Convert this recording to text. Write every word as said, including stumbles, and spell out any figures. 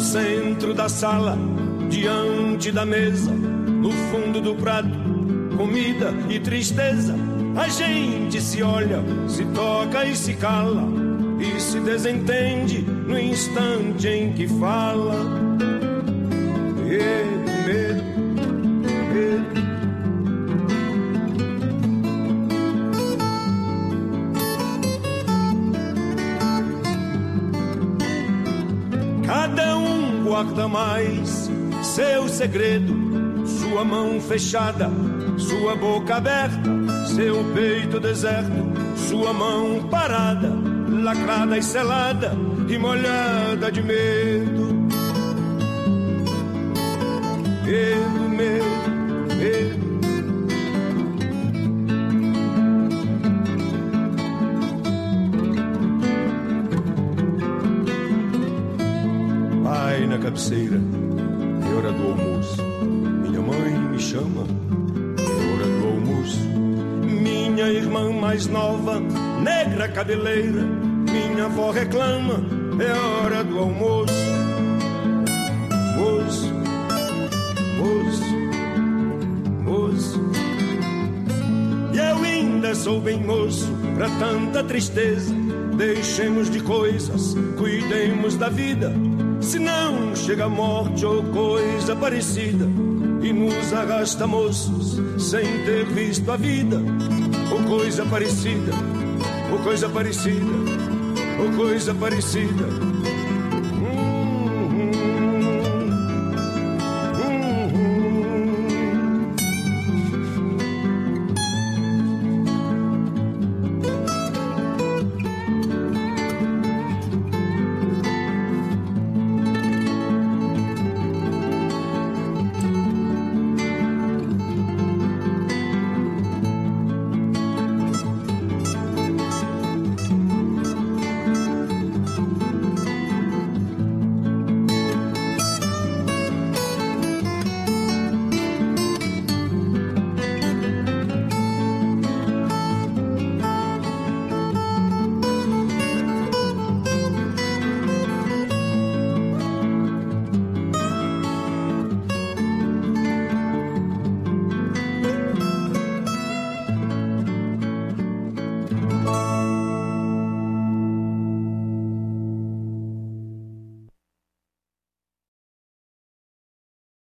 centro da sala, diante da mesa, no fundo do prato, comida e tristeza. A gente se olha, se toca e se cala, e se desentende no instante em que fala. Medo, medo, medo. Cada um guarda mais seu segredo, sua mão fechada, sua boca aberta, seu peito deserto, sua mão parada, lacrada e selada e molhada de medo. Medo, medo, medo. Pai na cabeceira, é hora do almoço. Minha mãe me chama, é hora do almoço. Minha irmã mais nova, negra cabeleira, minha avó reclama, é hora do almoço. Moço, moço, moço. E eu ainda sou bem moço pra tanta tristeza. Deixemos de coisas, cuidemos da vida, senão chega a morte ou coisa parecida e nos arrasta moços sem ter visto a vida. Ou coisa parecida, ou coisa parecida, ou coisa parecida.